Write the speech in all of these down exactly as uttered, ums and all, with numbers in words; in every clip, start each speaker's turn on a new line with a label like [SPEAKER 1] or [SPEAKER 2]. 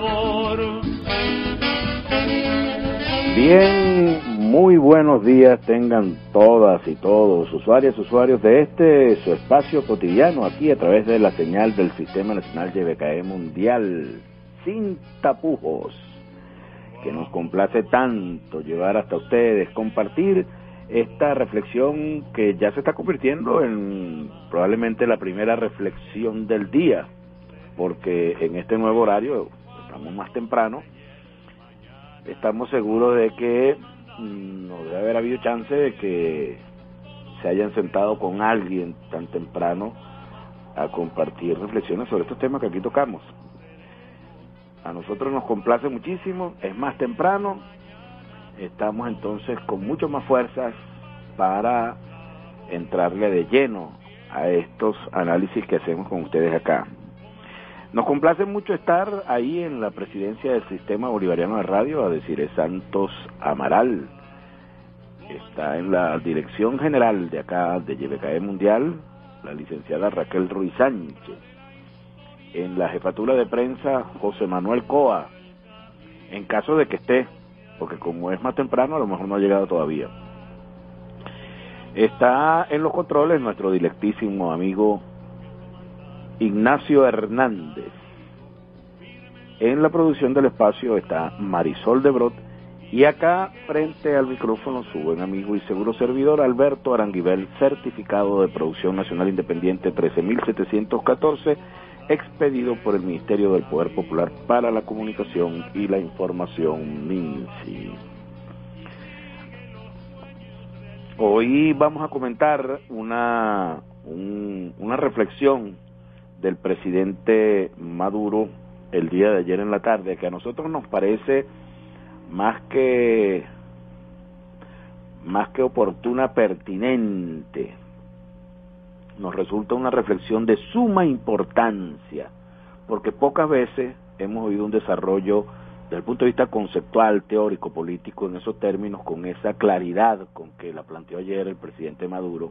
[SPEAKER 1] sabor.
[SPEAKER 2] Bien, muy buenos días tengan todas y todos, usuarias y usuarios de este, su espacio cotidiano, aquí a través de la señal del Sistema Nacional Y B K E Mundial, sin tapujos, que nos complace tanto llevar hasta ustedes, compartir esta reflexión que ya se está convirtiendo en probablemente la primera reflexión del día, porque en este nuevo horario, estamos más temprano, estamos seguros de que mmm, no debe haber habido chance de que se hayan sentado con alguien tan temprano a compartir reflexiones sobre estos temas que aquí tocamos. A nosotros nos complace muchísimo, es más temprano, estamos entonces con mucho más fuerzas para entrarle de lleno a estos análisis que hacemos con ustedes acá. Nos complace mucho estar ahí en la presidencia del Sistema Bolivariano de Radio, a decir Santos Amaral. Está en la dirección general de acá de Y B K E Mundial, la licenciada Raquel Ruiz Sánchez. En la jefatura de prensa, José Manuel Coa, en caso de que esté, porque como es más temprano, a lo mejor no ha llegado todavía. Está en los controles nuestro directísimo amigo Ignacio Hernández. En la producción del espacio está Marisol de Brot, y acá frente al micrófono su buen amigo y seguro servidor Alberto Aranguibel, certificado de producción nacional independiente trece mil setecientos catorce, expedido por el Ministerio del Poder Popular para la Comunicación y la Información, MINSI. Hoy vamos a comentar una, un, una reflexión del presidente Maduro el día de ayer en la tarde, que a nosotros nos parece más que más que oportuna, pertinente. Nos resulta una reflexión de suma importancia, porque pocas veces hemos oído un desarrollo desde el punto de vista conceptual, teórico, político, en esos términos, con esa claridad con que la planteó ayer el presidente Maduro.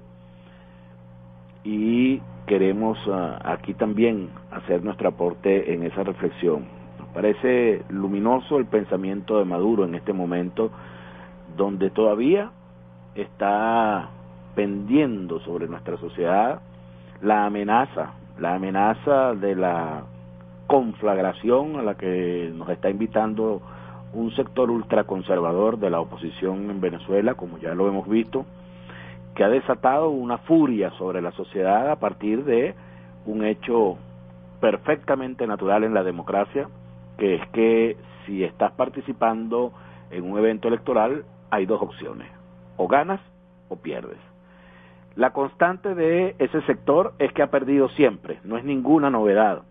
[SPEAKER 2] Y queremos uh, aquí también hacer nuestro aporte en esa reflexión. Nos parece luminoso el pensamiento de Maduro en este momento, donde todavía está pendiendo sobre nuestra sociedad la amenaza, la amenaza de la conflagración a la que nos está invitando un sector ultraconservador de la oposición en Venezuela, como ya lo hemos visto, que ha desatado una furia sobre la sociedad a partir de un hecho perfectamente natural en la democracia, que es que si estás participando en un evento electoral hay dos opciones, o ganas o pierdes. La constante de ese sector es que ha perdido siempre, no es ninguna novedad.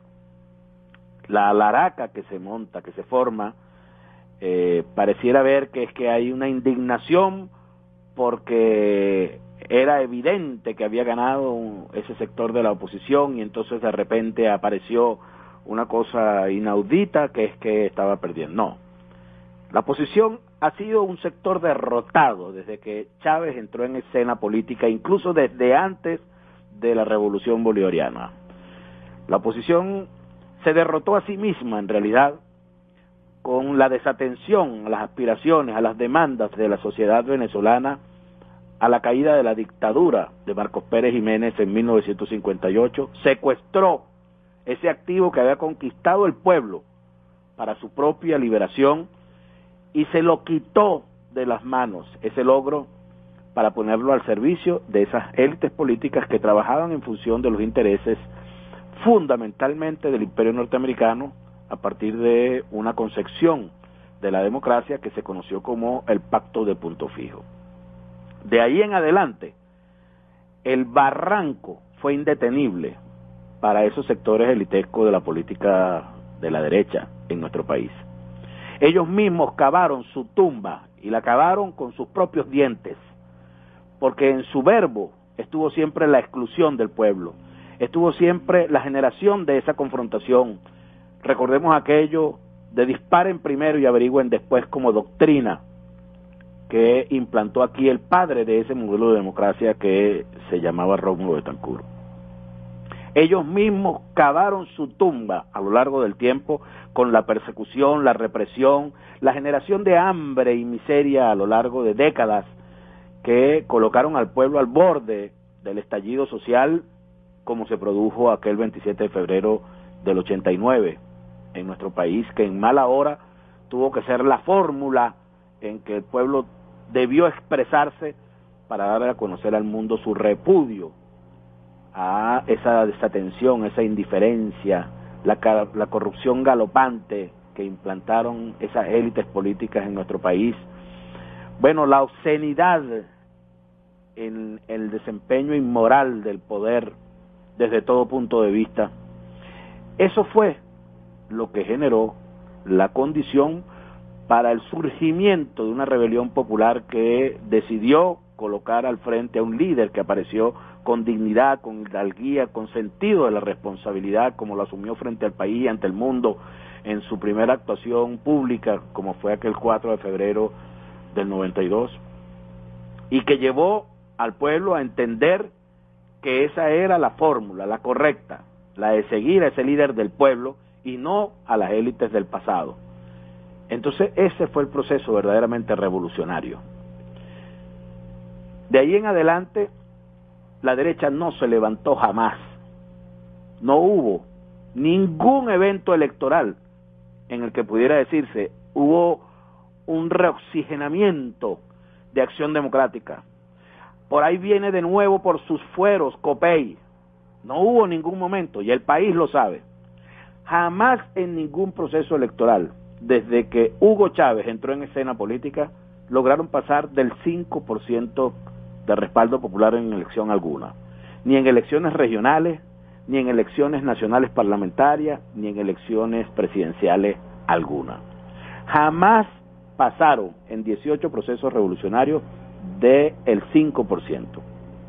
[SPEAKER 2] La alaraca que se monta, que se forma, eh, pareciera ver que es que hay una indignación porque era evidente que había ganado un, ese sector de la oposición, y entonces de repente apareció una cosa inaudita, que es que estaba perdiendo. No, la oposición ha sido un sector derrotado desde que Chávez entró en escena política, incluso desde antes de la Revolución Bolivariana. La oposición se derrotó a sí misma, en realidad, con la desatención a las aspiraciones, a las demandas de la sociedad venezolana, a la caída de la dictadura de Marcos Pérez Jiménez en mil novecientos cincuenta y ocho, secuestró ese activo que había conquistado el pueblo para su propia liberación y se lo quitó de las manos, ese logro, para ponerlo al servicio de esas élites políticas que trabajaban en función de los intereses fundamentalmente del imperio norteamericano, a partir de una concepción de la democracia que se conoció como el Pacto de Punto Fijo. De ahí en adelante, el barranco fue indetenible para esos sectores elitescos de la política de la derecha en nuestro país. Ellos mismos cavaron su tumba, y la cavaron con sus propios dientes, porque en su verbo estuvo siempre la exclusión del pueblo, estuvo siempre la generación de esa confrontación. Recordemos aquello de disparen primero y averigüen después, como doctrina que implantó aquí el padre de ese modelo de democracia que se llamaba Rómulo Betancourt. Ellos mismos cavaron su tumba a lo largo del tiempo con la persecución, la represión, la generación de hambre y miseria a lo largo de décadas que colocaron al pueblo al borde del estallido social como se produjo aquel veintisiete de febrero del ochenta y nueve en nuestro país, que en mala hora tuvo que ser la fórmula en que el pueblo debió expresarse para dar a conocer al mundo su repudio a esa desatención, esa indiferencia, la, la corrupción galopante que implantaron esas élites políticas en nuestro país. Bueno, la obscenidad en el desempeño inmoral del poder desde todo punto de vista. Eso fue lo que generó la condición para el surgimiento de una rebelión popular que decidió colocar al frente a un líder que apareció con dignidad, con hidalguía, con sentido de la responsabilidad, como lo asumió frente al país y ante el mundo en su primera actuación pública, como fue aquel cuatro de febrero del noventa y dos, y que llevó al pueblo a entender que esa era la fórmula, la correcta, la de seguir a ese líder del pueblo y no a las élites del pasado. Entonces ese fue el proceso verdaderamente revolucionario. De ahí en adelante, la derecha no se levantó jamás. No hubo ningún evento electoral en el que pudiera decirse hubo un reoxigenamiento de Acción Democrática. Por ahí viene de nuevo por sus fueros Copey. No hubo ningún momento, y el país lo sabe. Jamás en ningún proceso electoral, desde que Hugo Chávez entró en escena política, lograron pasar del cinco por ciento de respaldo popular en elección alguna. Ni en elecciones regionales, ni en elecciones nacionales parlamentarias, ni en elecciones presidenciales alguna. Jamás pasaron en dieciocho procesos revolucionarios del cinco por ciento.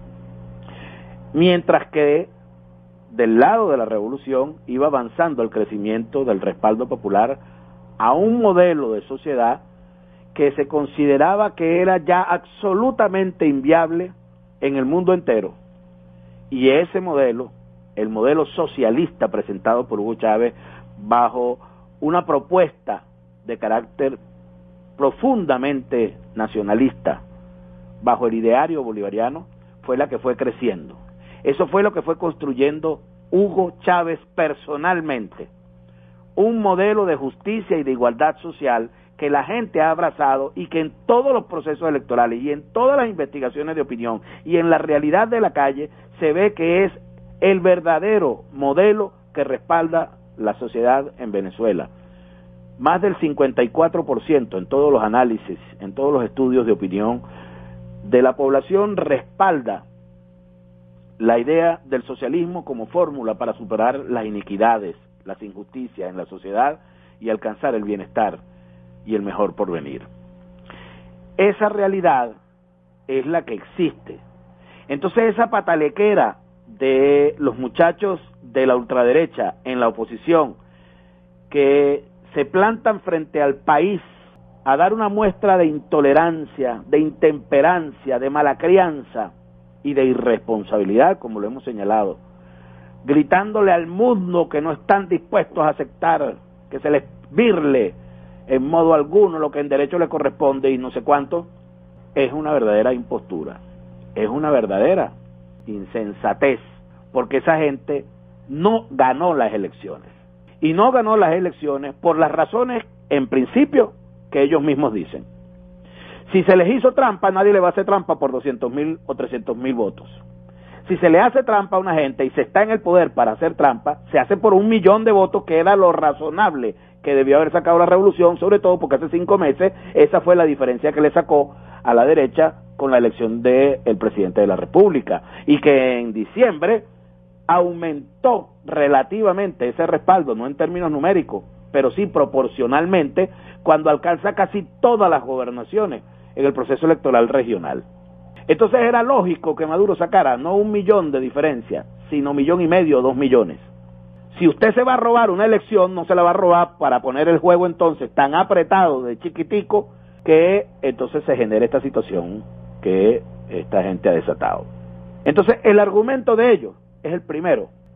[SPEAKER 2] Mientras que del lado de la revolución iba avanzando el crecimiento del respaldo popular a un modelo de sociedad que se consideraba que era ya absolutamente inviable en el mundo entero. Y ese modelo, el modelo socialista presentado por Hugo Chávez bajo una propuesta de carácter profundamente nacionalista, bajo el ideario bolivariano, fue la que fue creciendo. Eso fue lo que fue construyendo Hugo Chávez personalmente. Un modelo de justicia y de igualdad social que la gente ha abrazado y que en todos los procesos electorales y en todas las investigaciones de opinión y en la realidad de la calle se ve que es el verdadero modelo que respalda la sociedad en Venezuela. Más del cincuenta y cuatro por ciento en todos los análisis, en todos los estudios de opinión de la población respalda la idea del socialismo como fórmula para superar las iniquidades, las injusticias en la sociedad y alcanzar el bienestar y el mejor porvenir. Esa realidad es la que existe. Entonces esa patalequera de los muchachos de la ultraderecha en la oposición que se plantan frente al país a dar una muestra de intolerancia, de intemperancia, de mala crianza y de irresponsabilidad, como lo hemos señalado, gritándole al mundo que no están dispuestos a aceptar que se les virle en modo alguno lo que en derecho le corresponde y no sé cuánto, es una verdadera impostura, es una verdadera insensatez, porque esa gente no ganó las elecciones, y no ganó las elecciones por las razones, en principio, que ellos mismos dicen. Si se les hizo trampa, nadie le va a hacer trampa por doscientos mil o trescientos mil votos. Si se le hace trampa a una gente y se está en el poder para hacer trampa, se hace por un millón de votos, que era lo razonable que debió haber sacado la revolución, sobre todo porque hace cinco meses esa fue la diferencia que le sacó a la derecha con la elección del presidente de la República, y que en diciembre aumentó relativamente ese respaldo, no en términos numéricos, pero sí proporcionalmente, cuando alcanza casi todas las gobernaciones en el proceso electoral regional. Entonces era lógico que Maduro sacara no un millón de diferencia, sino millón y medio o dos millones. Si usted se va a robar una elección, no se la va a robar para poner el juego entonces tan apretado de chiquitico que entonces se genere esta situación que esta gente ha desatado. Entonces el argumento de ellos es el primero: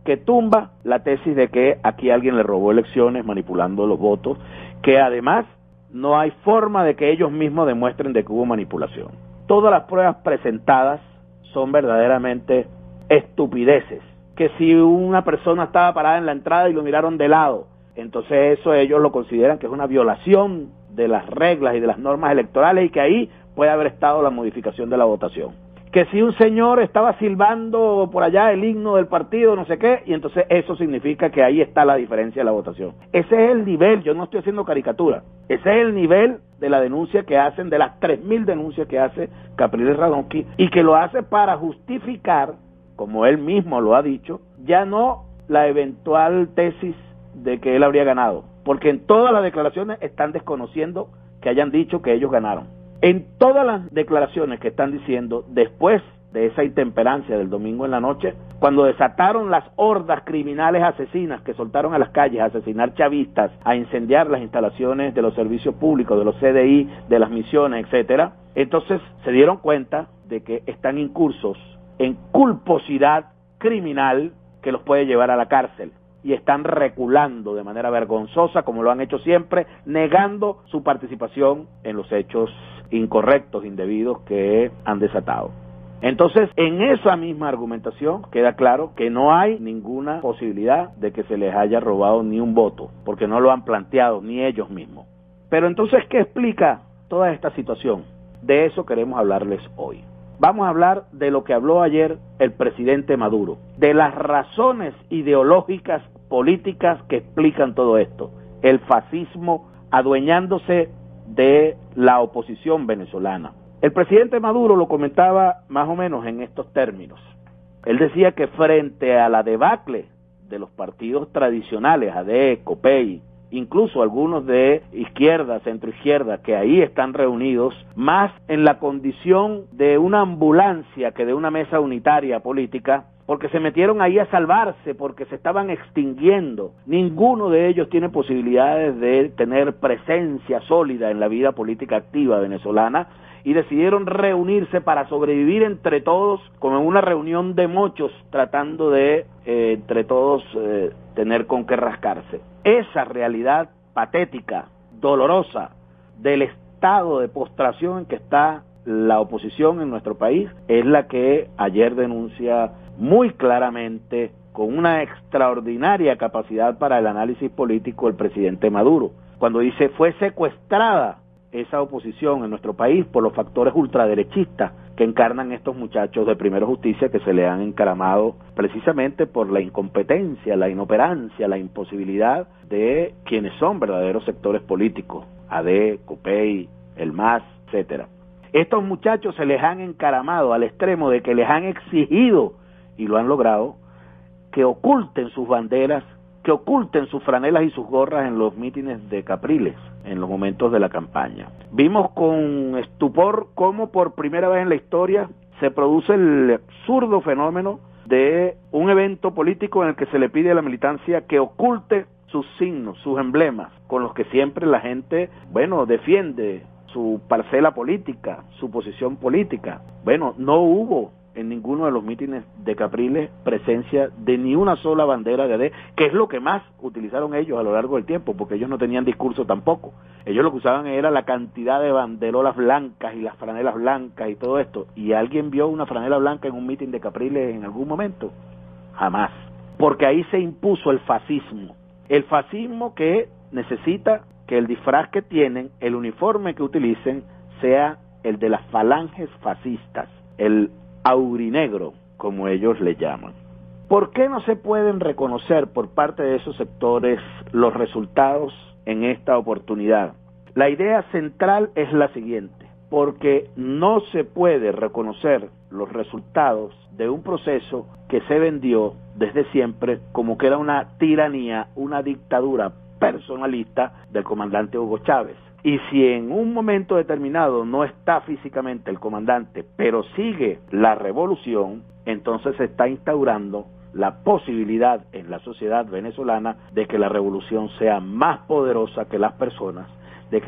[SPEAKER 2] que tumba la tesis de que aquí alguien le robó elecciones manipulando los votos, que además no hay forma de que ellos mismos demuestren de que hubo manipulación. Todas las pruebas presentadas son verdaderamente estupideces, que si una persona estaba parada en la entrada y lo miraron de lado, entonces eso ellos lo consideran que es una violación de las reglas y de las normas electorales y que ahí puede haber estado la modificación de la votación. Que si un señor estaba silbando por allá el himno del partido, no sé qué, y entonces eso significa que ahí está la diferencia de la votación. Ese es el nivel, yo no estoy haciendo caricatura, ese es el nivel de la denuncia que hacen, de las tres mil denuncias que hace Capriles Radonsky, y que lo hace para justificar, como él mismo lo ha dicho, ya no la eventual tesis de que él habría ganado, porque en todas las declaraciones están desconociendo que hayan dicho que ellos ganaron. En todas las declaraciones que están diciendo, después de esa intemperancia del domingo en la noche, cuando desataron las hordas criminales asesinas que soltaron a las calles a asesinar chavistas, a incendiar las instalaciones de los servicios públicos, de los C D I, de las misiones, etcétera, entonces se dieron cuenta de que están incursos en culposidad criminal que los puede llevar a la cárcel. Y están reculando de manera vergonzosa, como lo han hecho siempre, negando su participación en los hechos incorrectos, indebidos que han desatado. Entonces, en esa misma argumentación queda claro que no hay ninguna posibilidad de que se les haya robado ni un voto, porque no lo han planteado ni ellos mismos. Pero entonces, ¿qué explica toda esta situación? De eso queremos hablarles hoy. Vamos a hablar de lo que habló ayer el presidente Maduro, de las razones ideológicas políticas que explican todo esto, el fascismo adueñándose de la oposición venezolana. El presidente Maduro lo comentaba más o menos en estos términos. Él decía que frente a la debacle de los partidos tradicionales, A D E, COPEI, incluso algunos de izquierda, centroizquierda, que ahí están reunidos, más en la condición de una ambulancia que de una mesa unitaria política, porque se metieron ahí a salvarse, porque se estaban extinguiendo. Ninguno de ellos tiene posibilidades de tener presencia sólida en la vida política activa venezolana, y decidieron reunirse para sobrevivir entre todos, como en una reunión de mochos, tratando de, eh, entre todos, eh, tener con qué rascarse. Esa realidad patética, dolorosa, del estado de postración en que está la oposición en nuestro país, es la que ayer denuncia muy claramente, con una extraordinaria capacidad para el análisis político, el presidente Maduro, cuando dice fue secuestrada esa oposición en nuestro país por los factores ultraderechistas que encarnan estos muchachos de Primero Justicia, que se le han encaramado precisamente por la incompetencia, la inoperancia, la imposibilidad de quienes son verdaderos sectores políticos, A D E, COPEI, el M A S, etcétera. Estos muchachos se les han encaramado al extremo de que les han exigido, y lo han logrado, que oculten sus banderas, que oculten sus franelas y sus gorras en los mítines de Capriles, en los momentos de la campaña. Vimos con estupor cómo por primera vez en la historia se produce el absurdo fenómeno de un evento político en el que se le pide a la militancia que oculte sus signos, sus emblemas, con los que siempre la gente, bueno, defiende su parcela política, su posición política. Bueno, no hubo en ninguno de los mítines de Capriles presencia de ni una sola bandera de A D E, que es lo que más utilizaron ellos a lo largo del tiempo, porque ellos no tenían discurso tampoco. Ellos lo que usaban era la cantidad de banderolas blancas y las franelas blancas y todo esto. ¿Y alguien vio una franela blanca en un mítin de Capriles en algún momento? Jamás. Porque ahí se impuso el fascismo. El fascismo que necesita que el disfraz que tienen, el uniforme que utilicen, sea el de las falanges fascistas, el aurinegro, como ellos le llaman. ¿Por qué no se pueden reconocer por parte de esos sectores los resultados en esta oportunidad? La idea central es la siguiente: porque no se puede reconocer los resultados de un proceso que se vendió desde siempre como que era una tiranía, una dictadura personalista del comandante Hugo Chávez. Y si en un momento determinado no está físicamente el comandante, pero sigue la revolución, entonces se está instaurando la posibilidad en la sociedad venezolana de que la revolución sea más poderosa que las personas, de que la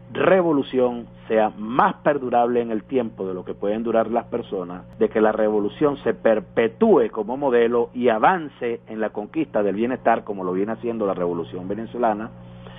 [SPEAKER 2] revolución sea más perdurable en el tiempo de lo que pueden durar las personas, de que la revolución se perpetúe como modelo y avance en la conquista del bienestar como lo viene haciendo la revolución venezolana,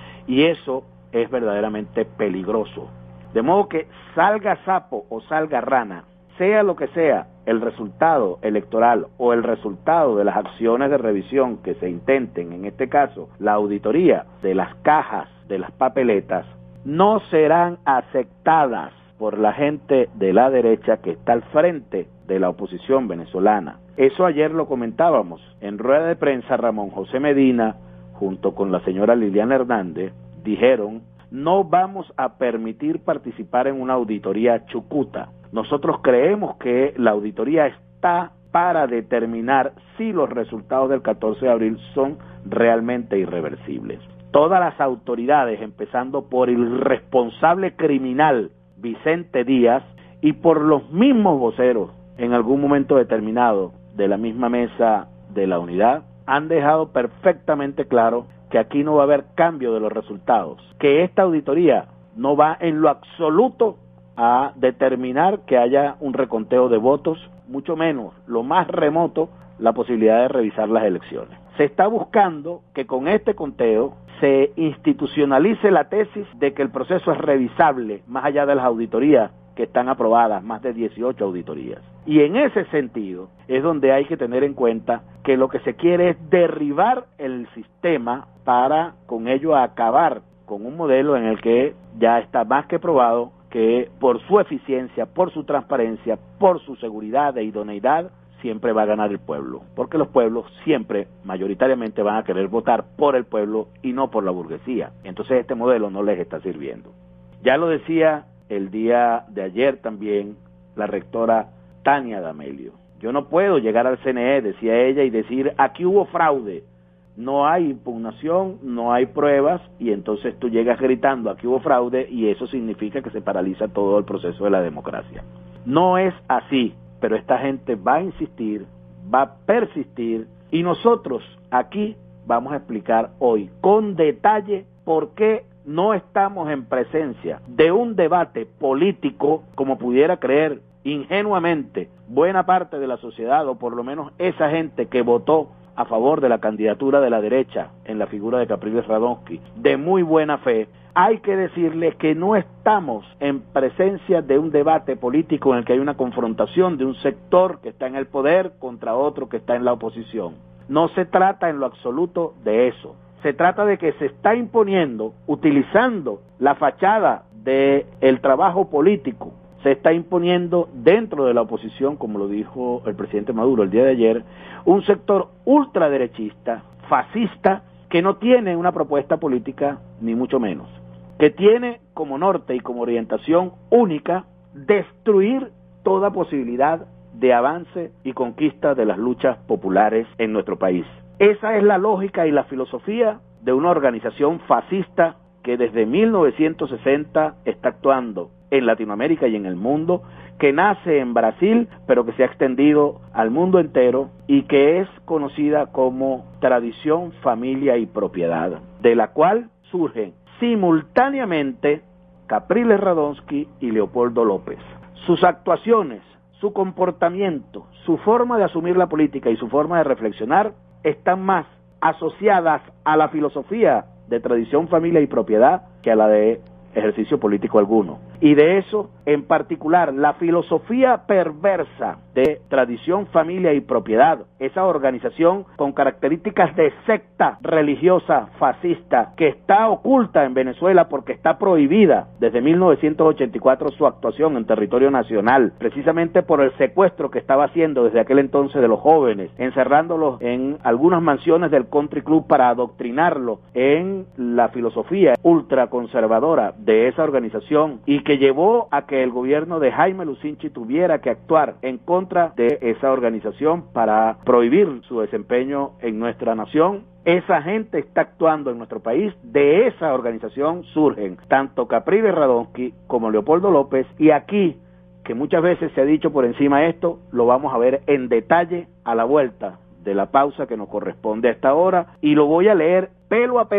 [SPEAKER 2] y eso es verdaderamente peligroso. De modo que salga sapo o salga rana, sea lo que sea el resultado electoral o el resultado de las acciones de revisión que se intenten, en este caso la auditoría de las cajas de las papeletas, no serán aceptadas por la gente de la derecha que está al frente de la oposición venezolana. Eso ayer lo comentábamos en rueda de prensa. Ramón José Medina, junto con la señora Liliana Hernández, dijeron: no vamos a permitir participar en una auditoría chucuta. Nosotros creemos que la auditoría está para determinar si los resultados del catorce de abril son realmente irreversibles. Todas las autoridades, empezando por el responsable criminal Vicente Díaz y por los mismos voceros en algún momento determinado de la misma mesa de la unidad, han dejado perfectamente claro que aquí no va a haber cambio de los resultados, que esta auditoría no va en lo absoluto a determinar que haya un reconteo de votos, mucho menos, lo más remoto, la posibilidad de revisar las elecciones. Se está buscando que con este conteo se institucionalice la tesis de que el proceso es revisable, más allá de las auditorías que están aprobadas, más de dieciocho auditorías. Y en ese sentido es donde hay que tener en cuenta que lo que se quiere es derribar el sistema para con ello acabar con un modelo en el que ya está más que probado que por su eficiencia, por su transparencia, por su seguridad e idoneidad, siempre va a ganar el pueblo, porque los pueblos siempre, mayoritariamente, van a querer votar por el pueblo y no por la burguesía. Entonces este modelo no les está sirviendo. Ya lo decía el día de ayer también la rectora Tania D'Amelio. Yo no puedo llegar al C N E, decía ella, y decir, aquí hubo fraude. No hay impugnación, no hay pruebas, y entonces tú llegas gritando, aquí hubo fraude, y eso significa que se paraliza todo el proceso de la democracia. No es así, pero esta gente va a insistir, va a persistir, y nosotros aquí vamos a explicar hoy con detalle por qué no estamos en presencia de un debate político, como pudiera creer ingenuamente buena parte de la sociedad, o por lo menos esa gente que votó a favor de la candidatura de la derecha en la figura de Capriles Radonsky, de muy buena fe. Hay que decirle que no estamos en presencia de un debate político en el que hay una confrontación de un sector que está en el poder contra otro que está en la oposición. No se trata en lo absoluto de eso. Se trata de que se está imponiendo, utilizando la fachada del trabajo político, se está imponiendo dentro de la oposición, como lo dijo el presidente Maduro el día de ayer, un sector ultraderechista, fascista, que no tiene una propuesta política, ni mucho menos, que tiene como norte y como orientación única destruir toda posibilidad de avance y conquista de las luchas populares en nuestro país. Esa es la lógica y la filosofía de una organización fascista que desde mil novecientos sesenta está actuando en Latinoamérica y en el mundo, que nace en Brasil, pero que se ha extendido al mundo entero y que es conocida como tradición, familia y propiedad, de la cual surgen simultáneamente Capriles Radonsky y Leopoldo López. Sus actuaciones, su comportamiento, su forma de asumir la política y su forma de reflexionar están más asociadas a la filosofía de tradición, familia y propiedad que a la de ejercicio político alguno. Y de eso, en particular, la filosofía perversa de tradición, familia y propiedad, esa organización con características de secta religiosa fascista que está oculta en Venezuela porque está prohibida desde mil novecientos ochenta y cuatro su actuación en territorio nacional, precisamente por el secuestro que estaba haciendo desde aquel entonces de los jóvenes, encerrándolos en algunas mansiones del country club para adoctrinarlos en la filosofía ultraconservadora de esa organización, y que llevó a que el gobierno de Jaime Lucinchi tuviera que actuar en contra de esa organización para prohibir su desempeño en nuestra nación. Esa gente está actuando en nuestro país. De esa organización surgen tanto Capriles Radonsky como Leopoldo López, y aquí, que muchas veces se ha dicho por encima esto, lo vamos a ver en detalle a la vuelta de la pausa que nos corresponde a esta hora, y lo voy a leer pelo a pelo,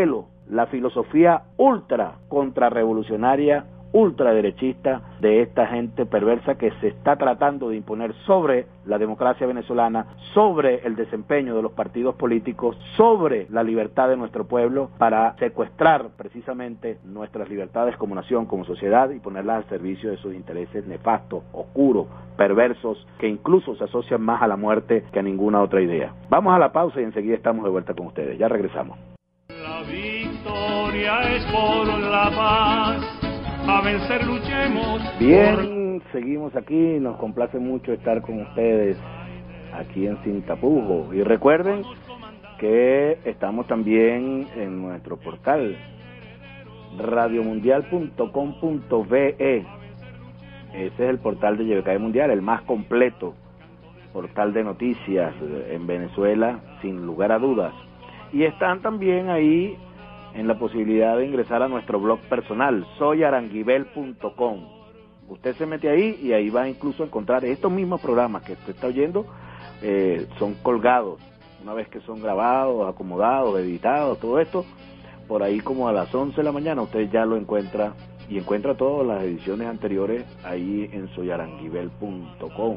[SPEAKER 2] la filosofía ultra contrarrevolucionaria, ultraderechista de esta gente perversa que se está tratando de imponer sobre la democracia venezolana, sobre el desempeño de los partidos políticos, sobre la libertad de nuestro pueblo, para secuestrar precisamente nuestras libertades como nación, como sociedad, y ponerlas al servicio de sus intereses nefastos, oscuros, perversos, que incluso se asocian más a la muerte que a ninguna otra idea. Vamos a la pausa y enseguida estamos de vuelta con ustedes. Ya regresamos.
[SPEAKER 1] La victoria es por la paz. A vencer luchemos.
[SPEAKER 2] Bien, por... seguimos aquí, nos complace mucho estar con ustedes aquí en Sin Tapujos. Y recuerden que estamos también en nuestro portal radio mundial punto com punto be. Ese es el portal de Y B K E Mundial, el más completo portal de noticias en Venezuela, sin lugar a dudas. Y están también ahí en la posibilidad de ingresar a nuestro blog personal, soy aranguibel punto com. Usted se mete ahí y ahí va incluso a encontrar estos mismos programas que usted está oyendo, eh, son colgados, una vez que son grabados, acomodados, editados, todo esto, por ahí como a las once de la mañana usted ya lo encuentra, y encuentra todas las ediciones anteriores ahí en soy aranguibel punto com.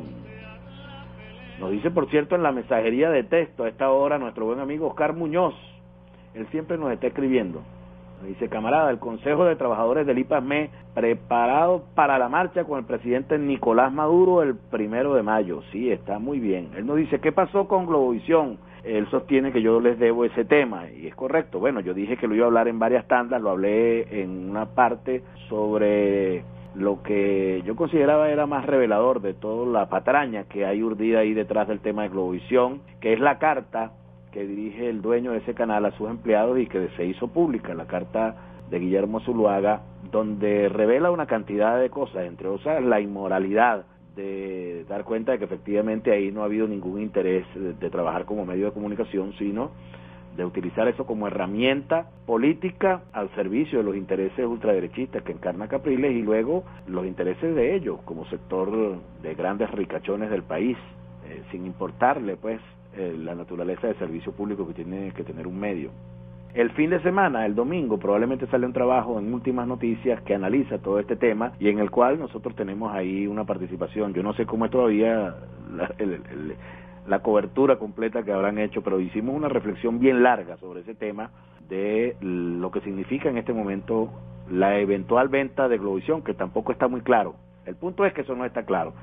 [SPEAKER 2] Nos dice, por cierto, en la mensajería de texto a esta hora nuestro buen amigo Oscar Muñoz. Él siempre nos está escribiendo. Nos dice, camarada, el Consejo de Trabajadores del I P A M E preparado para la marcha con el presidente Nicolás Maduro el primero de mayo. Sí, está muy bien. Él nos dice, ¿qué pasó con Globovisión? Él sostiene que yo les debo ese tema, y es correcto. Bueno, yo dije que lo iba a hablar en varias tandas, lo hablé en una parte sobre lo que yo consideraba era más revelador de toda la patraña que hay urdida ahí detrás del tema de Globovisión, que es la carta que dirige el dueño de ese canal a sus empleados y que se hizo pública, la carta de Guillermo Zuluaga, donde revela una cantidad de cosas, entre otras la inmoralidad de dar cuenta de que efectivamente ahí no ha habido ningún interés de, de trabajar como medio de comunicación, sino de utilizar eso como herramienta política al servicio de los intereses ultraderechistas que encarna Capriles y luego los intereses de ellos como sector de grandes ricachones del país, eh, sin importarle pues eh, la naturaleza de servicio público que tiene que tener un medio. El fin de semana, el domingo, probablemente sale un trabajo en Últimas Noticias que analiza todo este tema y en el cual nosotros tenemos ahí una participación. Yo no sé cómo es todavía la, el, el, la cobertura completa que habrán hecho, pero hicimos una reflexión bien larga sobre ese tema de lo que significa en este momento la eventual venta de Globovisión, que tampoco está muy claro. El punto es que eso no está claro.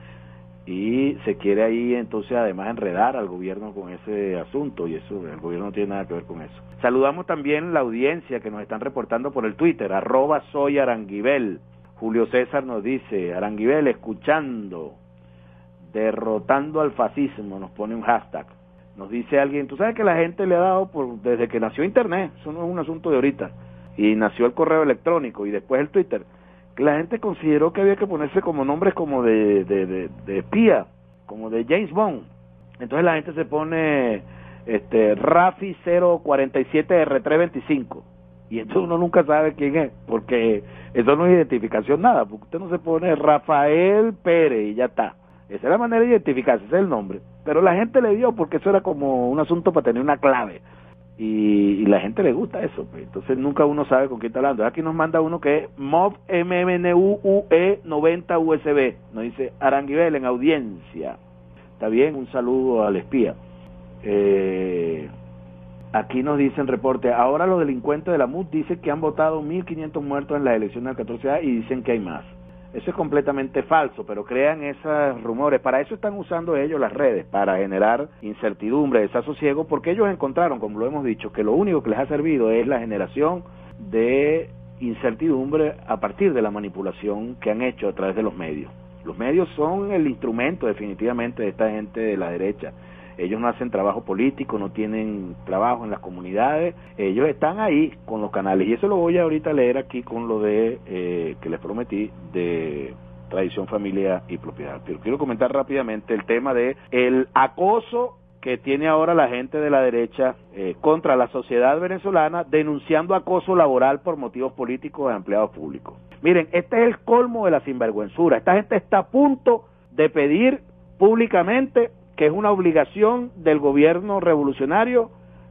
[SPEAKER 2] Y se quiere ahí entonces además enredar al gobierno con ese asunto, y eso, el gobierno no tiene nada que ver con eso. Saludamos también la audiencia que nos están reportando por el Twitter, arroba soy Aranguibel. Julio César nos dice, Aranguibel escuchando, derrotando al fascismo, nos pone un hashtag. Nos dice alguien, tú sabes que la gente le ha dado por desde que nació Internet, eso no es un asunto de ahorita, y nació el correo electrónico y después el Twitter, la gente consideró que había que ponerse como nombres como de, de, de, de espía, como de James Bond. Entonces la gente se pone este Rafi cero cuarenta y siete R tres veinticinco y entonces uno nunca sabe quién es, porque eso no es identificación nada, porque usted no se pone Rafael Pérez y ya está. Esa es la manera de identificarse, ese es el nombre. Pero la gente le dio porque eso era como un asunto para tener una clave. Y, y la gente le gusta eso, pues. Entonces nunca uno sabe con quién está hablando. Aquí nos manda uno que es M O V M M N U U E noventa U S B, nos dice Aranguibel en audiencia. Está bien, un saludo al espía. Eh, aquí nos dicen reporte, ahora los delincuentes de la M U D dicen que han votado mil quinientos muertos en las elecciones del catorce A y dicen que hay más. Eso es completamente falso, pero crean esos rumores. Para eso están usando ellos las redes, para generar incertidumbre, desasosiego, porque ellos encontraron, como lo hemos dicho, que lo único que les ha servido es la generación de incertidumbre a partir de la manipulación que han hecho a través de los medios. Los medios son el instrumento definitivamente de esta gente de la derecha. Ellos no hacen trabajo político, no tienen trabajo en las comunidades, ellos están ahí con los canales, y eso lo voy a ahorita leer aquí con lo de eh, que les prometí de tradición, familia y propiedad. Pero quiero comentar rápidamente el tema de el acoso que tiene ahora la gente de la derecha eh, contra la sociedad venezolana, denunciando acoso laboral por motivos políticos a empleados públicos. Miren, este es el colmo de la sinvergüenzura. Esta gente está a punto de pedir públicamente que es una obligación del gobierno revolucionario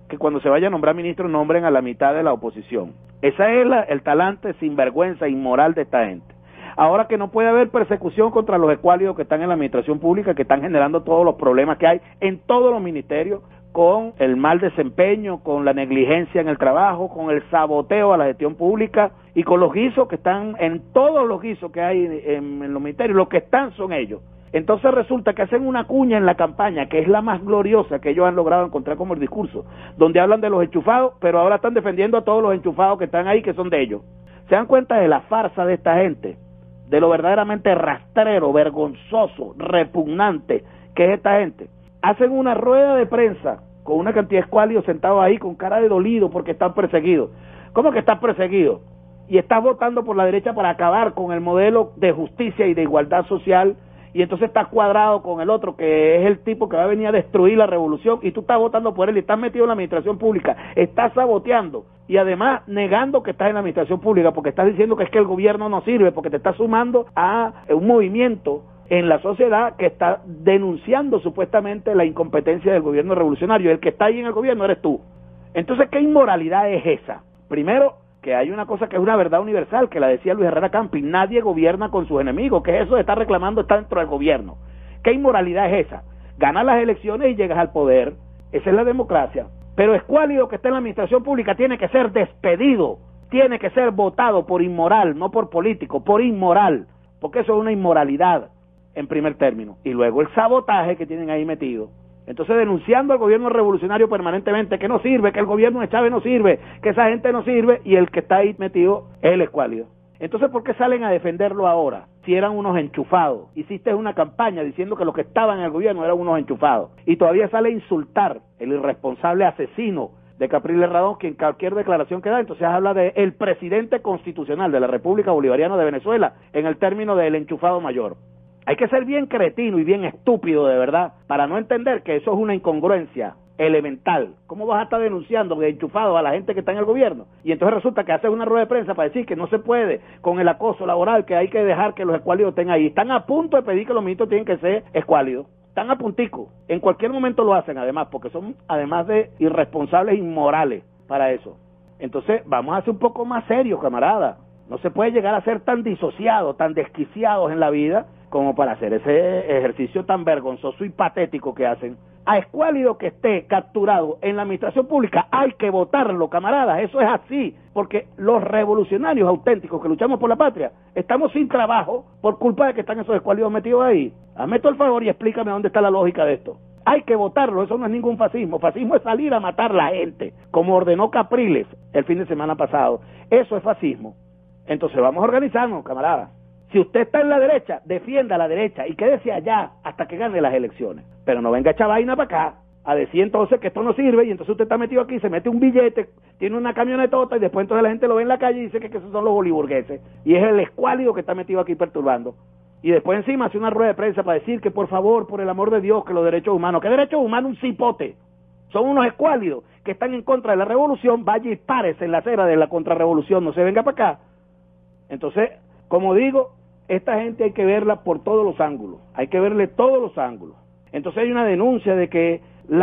[SPEAKER 2] que cuando se vaya a nombrar ministro nombren a la mitad de la oposición. Ese es la, el talante sinvergüenza, inmoral de esta gente. Ahora que no puede haber persecución contra los escuálidos que están en la administración pública, que están generando todos los problemas que hay en todos los ministerios, con el mal desempeño, con la negligencia en el trabajo, con el saboteo a la gestión pública y con los guisos que están en todos los guisos que hay en, en los ministerios, los que están son ellos. Entonces resulta que hacen una cuña en la campaña, que es la más gloriosa que ellos han logrado encontrar como el discurso, donde hablan de los enchufados, pero ahora están defendiendo a todos los enchufados que están ahí, que son de ellos. ¿Se dan cuenta de la farsa de esta gente? De lo verdaderamente rastrero, vergonzoso, repugnante que es esta gente. Hacen una rueda de prensa con una cantidad de escuálidos sentados ahí con cara de dolido porque están perseguidos. ¿Cómo que estás perseguido? Y estás votando por la derecha para acabar con el modelo de justicia y de igualdad social, y entonces estás cuadrado con el otro que es el tipo que va a venir a destruir la revolución, y tú estás votando por él y estás metido en la administración pública, estás saboteando y además negando que estás en la administración pública porque estás diciendo que es que el gobierno no sirve, porque te estás sumando a un movimiento en la sociedad que está denunciando supuestamente la incompetencia del gobierno revolucionario. El que está ahí en el gobierno eres tú. Entonces, ¿qué inmoralidad es esa? Primero, que hay una cosa que es una verdad universal, que la decía Luis Herrera Campi: nadie gobierna con sus enemigos, que eso de estar reclamando está dentro del gobierno. ¿Qué inmoralidad es esa? Ganas las elecciones y llegas al poder, esa es la democracia, pero escuálido que está en la administración pública tiene que ser despedido, tiene que ser votado por inmoral, no por político, por inmoral, porque eso es una inmoralidad en primer término, y luego el sabotaje que tienen ahí metido. Entonces, denunciando al gobierno revolucionario permanentemente, que no sirve, que el gobierno de Chávez no sirve, que esa gente no sirve, y el que está ahí metido es el escuálido. Entonces, ¿por qué salen a defenderlo ahora? Si eran unos enchufados. Hiciste una campaña diciendo que los que estaban en el gobierno eran unos enchufados. Y todavía sale a insultar el irresponsable asesino de Capriles Radón, que en cualquier declaración que da, entonces habla de el presidente constitucional de la República Bolivariana de Venezuela, en el término del enchufado mayor. Hay que ser bien cretino y bien estúpido, de verdad, para no entender que eso es una incongruencia elemental. ¿Cómo vas a estar denunciando de enchufado a la gente que está en el gobierno? Y entonces resulta que haces una rueda de prensa para decir que no se puede con el acoso laboral, que hay que dejar que los escuálidos estén ahí. Están a punto de pedir que los ministros tienen que ser escuálidos. Están a puntico. En cualquier momento lo hacen, además, porque son, además de irresponsables, inmorales para eso. Entonces, vamos a ser un poco más serios, camarada. No se puede llegar a ser tan disociados, tan desquiciados en la vida, como para hacer ese ejercicio tan vergonzoso y patético que hacen. A escuálido que esté capturado en la administración pública hay que votarlo, camaradas, eso es así, porque los revolucionarios auténticos que luchamos por la patria estamos sin trabajo por culpa de que están esos escuálidos metidos ahí. Hazme todo el favor y explícame dónde está la lógica de esto. Hay que votarlo, eso no es ningún fascismo. Fascismo es salir a matar a la gente, como ordenó Capriles el fin de semana pasado. Eso es fascismo. Entonces vamos a organizarnos, camaradas. Si usted está en la derecha, defienda a la derecha y quédese allá hasta que gane las elecciones. Pero no venga a echar vaina para acá a decir entonces que esto no sirve, y entonces usted está metido aquí, se mete un billete, tiene una camionetota y después entonces la gente lo ve en la calle y dice que, que esos son los boliburgueses. Y es el escuálido que está metido aquí perturbando. Y después encima hace una rueda de prensa para decir que por favor, por el amor de Dios, que los derechos humanos, ¿qué derechos humanos? Un cipote. Son unos escuálidos que están en contra de la revolución, vaya y párese en la acera de la contrarrevolución, no se venga para acá. Entonces, como digo, esta gente hay que verla por todos los ángulos, hay que verle todos los ángulos. Entonces hay una denuncia de que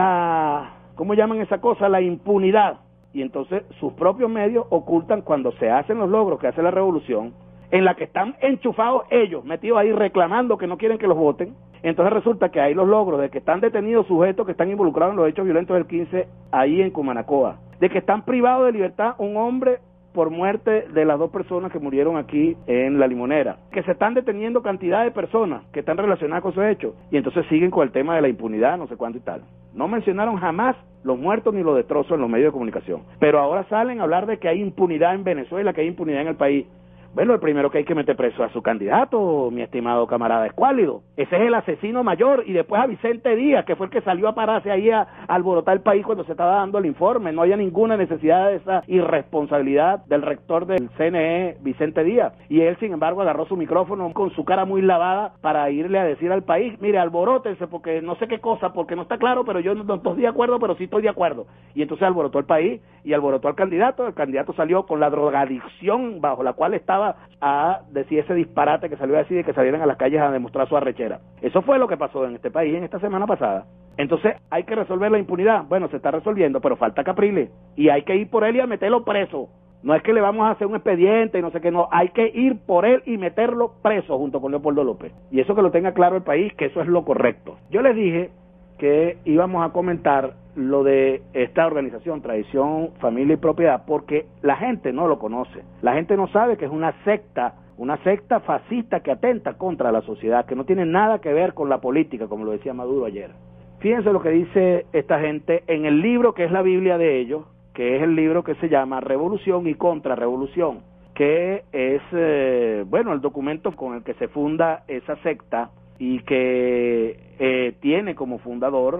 [SPEAKER 2] la, ¿cómo llaman esa cosa? La impunidad. Y entonces sus propios medios ocultan cuando se hacen los logros que hace la revolución, en la que están enchufados ellos, metidos ahí reclamando que no quieren que los voten. Entonces resulta que hay los logros de que están detenidos sujetos que están involucrados en los hechos violentos del quince ahí en Cumanacoa, de que están privados de libertad un hombre por muerte de las dos personas que murieron aquí en La Limonera, que se están deteniendo cantidad de personas que están relacionadas con esos hechos, y entonces siguen con el tema de la impunidad, no sé cuánto y tal. No mencionaron jamás los muertos ni los destrozos en los medios de comunicación, pero ahora salen a hablar de que hay impunidad en Venezuela, que hay impunidad en el país. Bueno, el primero que hay que meter preso a su candidato, mi estimado camarada escuálido. Ese es el asesino mayor, y después a Vicente Díaz, que fue el que salió a pararse ahí a, a alborotar el país cuando se estaba dando el informe. No había ninguna necesidad de esa irresponsabilidad del rector del C N E, Vicente Díaz. Y él, sin embargo, agarró su micrófono con su cara muy lavada para irle a decir al país, mire, alborótense porque no sé qué cosa, porque no está claro, pero yo no, no estoy de acuerdo, pero sí estoy de acuerdo. Y entonces alborotó el país y alborotó al candidato. El candidato salió con la drogadicción bajo la cual estaba a decir ese disparate que salió a decir de que salieran a las calles a demostrar su arrechera. Eso fue lo que pasó en este país en esta semana pasada. Entonces hay que resolver la impunidad. Bueno, se está resolviendo, pero falta Capriles y hay que ir por él y a meterlo preso. No es que le vamos a hacer un expediente y no sé qué, no, hay que ir por él y meterlo preso junto con Leopoldo López. Y eso que lo tenga claro el país, que eso es lo correcto. Yo les dije que íbamos a comentar lo de esta organización, Tradición, Familia y Propiedad, porque la gente no lo conoce. La gente no sabe que es una secta, una secta fascista que atenta contra la sociedad, que no tiene nada que ver con la política, como lo decía Maduro ayer. Fíjense lo que dice esta gente en el libro que es la Biblia de ellos, que es el libro que se llama Revolución y Contrarrevolución, que es, eh, bueno, el documento con el que se funda esa secta y que eh, tiene como fundador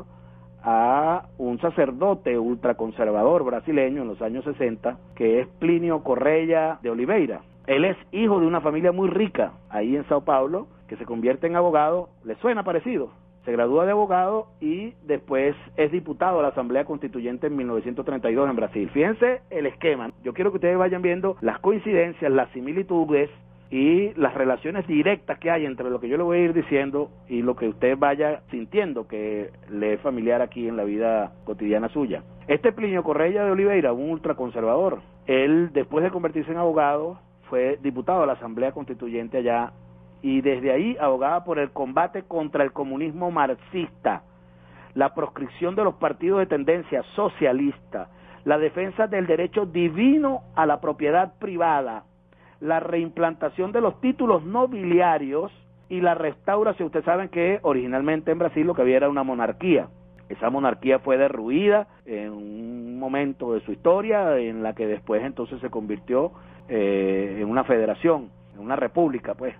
[SPEAKER 2] a un sacerdote ultraconservador brasileño en los años sesenta, que es Plinio Correia de Oliveira. Él es hijo de una familia muy rica ahí en Sao Paulo, que se convierte en abogado. ¿Le suena parecido? Se gradúa de abogado y después es diputado a la Asamblea Constituyente en mil novecientos treinta y dos en Brasil. Fíjense el esquema. Yo quiero que ustedes vayan viendo las coincidencias, las similitudes y las relaciones directas que hay entre lo que yo le voy a ir diciendo y lo que usted vaya sintiendo que le es familiar aquí en la vida cotidiana suya. Este Plinio Correia de Oliveira, un ultraconservador, él después de convertirse en abogado fue diputado a la Asamblea Constituyente allá y desde ahí abogaba por el combate contra el comunismo marxista, la proscripción de los partidos de tendencia socialista, la defensa del derecho divino a la propiedad privada, la reimplantación de los títulos nobiliarios y la restauración. Ustedes saben que originalmente en Brasil lo que había era una monarquía. Esa monarquía fue derruida en un momento de su historia en la que después entonces se convirtió eh, en una federación, en una república, pues.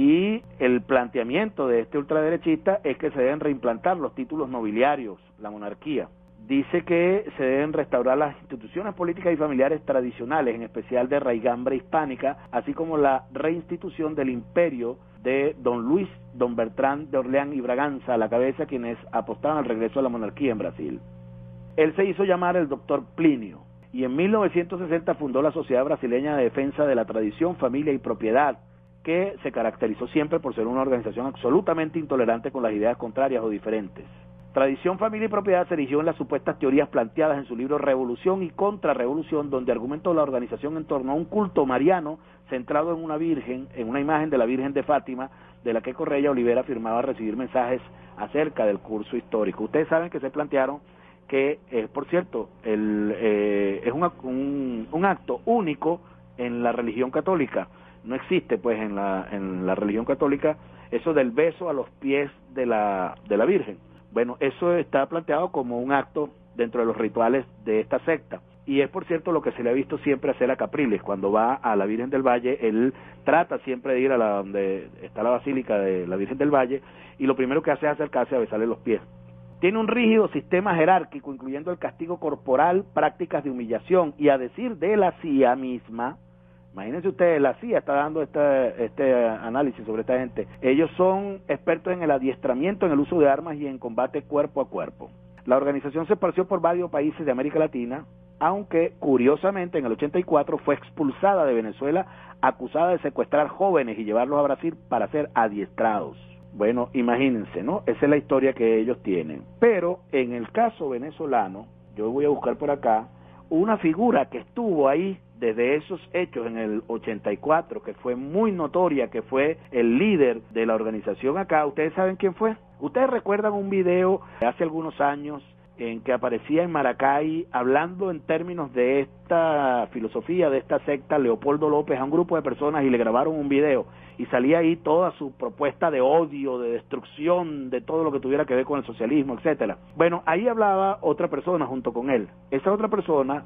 [SPEAKER 2] Y el planteamiento de este ultraderechista es que se deben reimplantar los títulos nobiliarios, la monarquía. Dice que se deben restaurar las instituciones políticas y familiares tradicionales, en especial de raigambre hispánica, así como la reinstitución del imperio de don Luis, don Bertrand de Orleans y Braganza a la cabeza, quienes apostaban al regreso a la monarquía en Brasil. Él se hizo llamar el doctor Plinio y en mil novecientos sesenta fundó la Sociedad Brasileña de Defensa de la Tradición, Familia y Propiedad, que se caracterizó siempre por ser una organización absolutamente intolerante con las ideas contrarias o diferentes. Tradición, Familia y Propiedad se erigió en las supuestas teorías planteadas en su libro Revolución y Contrarrevolución, donde argumentó la organización en torno a un culto mariano centrado en una virgen, en una imagen de la Virgen de Fátima, de la que Correia Oliveira afirmaba recibir mensajes acerca del curso histórico. Ustedes saben que se plantearon que, eh, por cierto, el, eh, es una, un, un acto único en la religión católica. No existe, pues, en la, en la religión católica eso del beso a los pies de la, de la Virgen. Bueno, eso está planteado como un acto dentro de los rituales de esta secta. Y es, por cierto, lo que se le ha visto siempre hacer a Capriles. Cuando va a la Virgen del Valle, él trata siempre de ir a la donde está la Basílica de la Virgen del Valle, y lo primero que hace es acercarse a besarle los pies. Tiene un rígido sistema jerárquico, incluyendo el castigo corporal, prácticas de humillación, y a decir de la C I A misma, imagínense ustedes, la C I A está dando este, este análisis sobre esta gente. Ellos son expertos en el adiestramiento, en el uso de armas y en combate cuerpo a cuerpo. La organización se esparció por varios países de América Latina, aunque curiosamente en el ochenta y cuatro fue expulsada de Venezuela, acusada de secuestrar jóvenes y llevarlos a Brasil para ser adiestrados. Bueno, imagínense, ¿no? Esa es la historia que ellos tienen. Pero en el caso venezolano, yo voy a buscar por acá, una figura que estuvo ahí desde esos hechos en el ochenta y cuatro, que fue muy notoria, que fue el líder de la organización acá. ¿Ustedes saben quién fue? ¿Ustedes recuerdan un video de hace algunos años en que aparecía en Maracay hablando en términos de esta filosofía, de esta secta, Leopoldo López, a un grupo de personas y le grabaron un video? Y salía ahí toda su propuesta de odio, de destrucción, de todo lo que tuviera que ver con el socialismo, etcétera. Bueno, ahí hablaba otra persona junto con él. Esa otra persona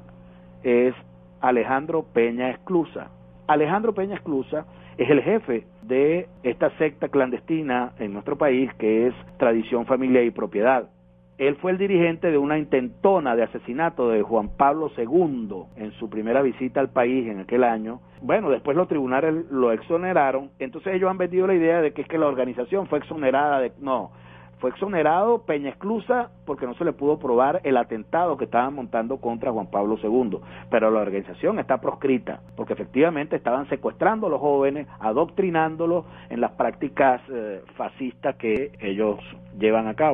[SPEAKER 2] es Alejandro Peña Esclusa. Alejandro Peña Esclusa es el jefe de esta secta clandestina en nuestro país, que es Tradición, Familia y Propiedad. Él fue el dirigente de una intentona de asesinato de Juan Pablo segundo en su primera visita al país en aquel año. Bueno, después los tribunales lo exoneraron. Entonces ellos han vendido la idea de que es que la organización fue exonerada de... No, fue exonerado Peña Esclusa porque no se le pudo probar el atentado que estaban montando contra Juan Pablo segundo. Pero la organización está proscrita porque efectivamente estaban secuestrando a los jóvenes, adoctrinándolos en las prácticas eh, fascistas que ellos llevan a cabo.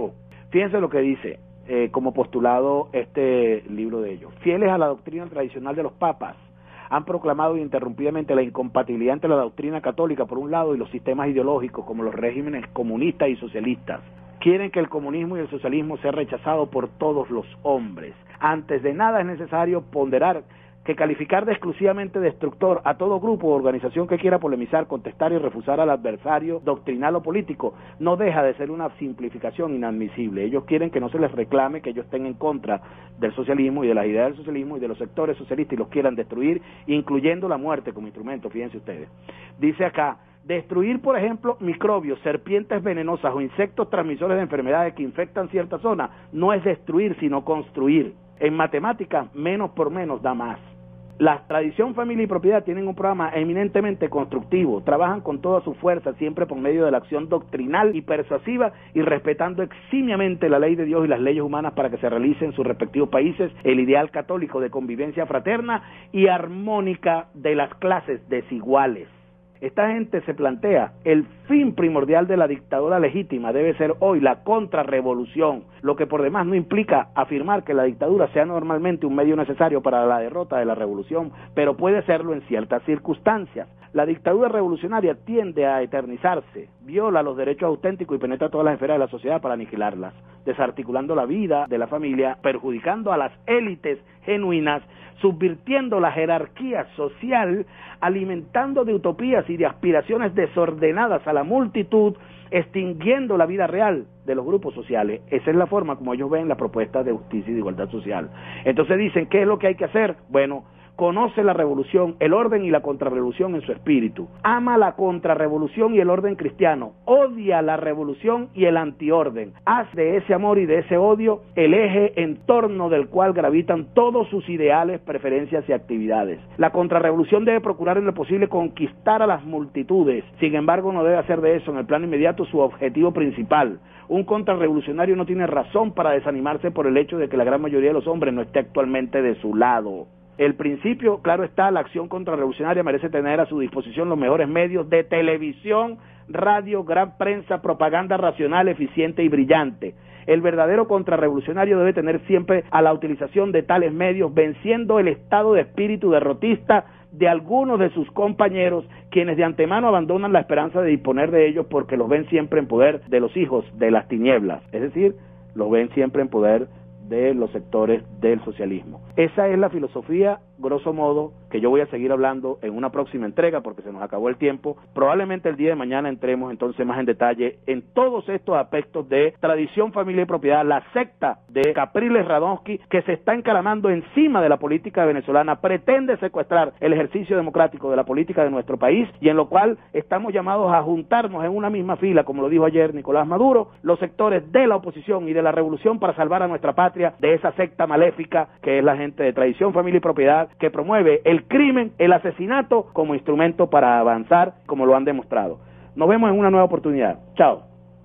[SPEAKER 2] Fíjense lo que dice eh, como postulado este libro de ellos. Fieles a la doctrina tradicional de los papas, han proclamado ininterrumpidamente la incompatibilidad entre la doctrina católica por un lado y los sistemas ideológicos como los regímenes comunistas y socialistas. Quieren que el comunismo y el socialismo sea rechazado por todos los hombres. Antes de nada es necesario ponderar que calificar de exclusivamente destructor a todo grupo o organización que quiera polemizar, contestar y refusar al adversario doctrinal o político no deja de ser una simplificación inadmisible. Ellos quieren que no se les reclame que ellos estén en contra del socialismo y de las ideas del socialismo y de los sectores socialistas y los quieran destruir, incluyendo la muerte como instrumento, fíjense ustedes. Dice acá, destruir, por ejemplo, microbios, serpientes venenosas o insectos transmisores de enfermedades que infectan cierta zona, no es destruir, sino construir. En matemáticas, menos por menos da más. La tradición, familia y propiedad tienen un programa eminentemente constructivo, trabajan con toda su fuerza, siempre por medio de la acción doctrinal y persuasiva y respetando eximiamente la ley de Dios y las leyes humanas para que se realice en sus respectivos países el ideal católico de convivencia fraterna y armónica de las clases desiguales. Esta gente se plantea, el fin primordial de la dictadura legítima debe ser hoy la contrarrevolución, lo que por demás no implica afirmar que la dictadura sea normalmente un medio necesario para la derrota de la revolución, pero puede serlo en ciertas circunstancias. La dictadura revolucionaria tiende a eternizarse, viola los derechos auténticos y penetra todas las esferas de la sociedad para aniquilarlas, desarticulando la vida de la familia, perjudicando a las élites genuinas, subvirtiendo la jerarquía social, alimentando de utopías y de aspiraciones desordenadas a la multitud, extinguiendo la vida real de los grupos sociales. Esa es la forma como ellos ven la propuesta de justicia y de igualdad social. Entonces dicen, ¿qué es lo que hay que hacer? Bueno, conoce la revolución, el orden y la contrarrevolución en su espíritu. Ama la contrarrevolución y el orden cristiano. Odia la revolución y el antiorden. Haz de ese amor y de ese odio el eje en torno del cual gravitan todos sus ideales, preferencias y actividades. La contrarrevolución debe procurar en lo posible conquistar a las multitudes. Sin embargo, no debe hacer de eso en el plano inmediato su objetivo principal. Un contrarrevolucionario no tiene razón para desanimarse por el hecho de que la gran mayoría de los hombres no esté actualmente de su lado. El principio, claro está, la acción contrarrevolucionaria merece tener a su disposición los mejores medios de televisión, radio, gran prensa, propaganda racional, eficiente y brillante. El verdadero contrarrevolucionario debe tener siempre a la utilización de tales medios, venciendo el estado de espíritu derrotista de algunos de sus compañeros, quienes de antemano abandonan la esperanza de disponer de ellos porque los ven siempre en poder de los hijos de las tinieblas, es decir, los ven siempre en poder de los sectores del socialismo. Esa es la filosofía, grosso modo, que yo voy a seguir hablando en una próxima entrega porque se nos acabó el tiempo. Probablemente el día de mañana entremos entonces más en detalle en todos estos aspectos de tradición, familia y propiedad, la secta de Capriles Radonsky que se está encaramando encima de la política venezolana, pretende secuestrar el ejercicio democrático de la política de nuestro país y en lo cual estamos llamados a juntarnos en una misma fila, como lo dijo ayer Nicolás Maduro, los sectores de la oposición y de la revolución para salvar a nuestra patria de esa secta maléfica que es la gente de tradición, familia y propiedad que promueve el crimen, el asesinato como instrumento para avanzar, como lo han demostrado. Nos vemos en una nueva oportunidad. Chao.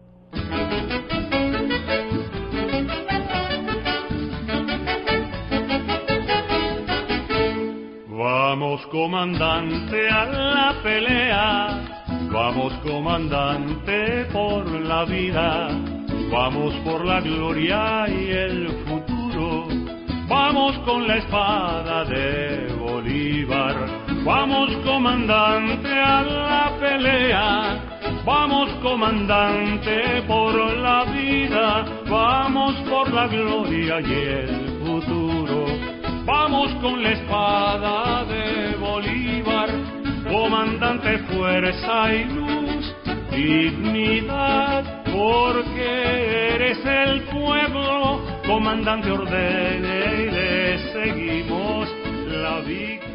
[SPEAKER 1] Vamos, comandante, a la pelea. Vamos, comandante, por la vida. Vamos por la gloria y el futuro. Vamos con la espada de Bolívar. Vamos, comandante, a la pelea. Vamos, comandante, por la vida. Vamos por la gloria y el futuro. Vamos con la espada de Bolívar. Comandante, fuerza y luz, dignidad, porque eres el pueblo. Comandante, ordene y le seguimos la victoria.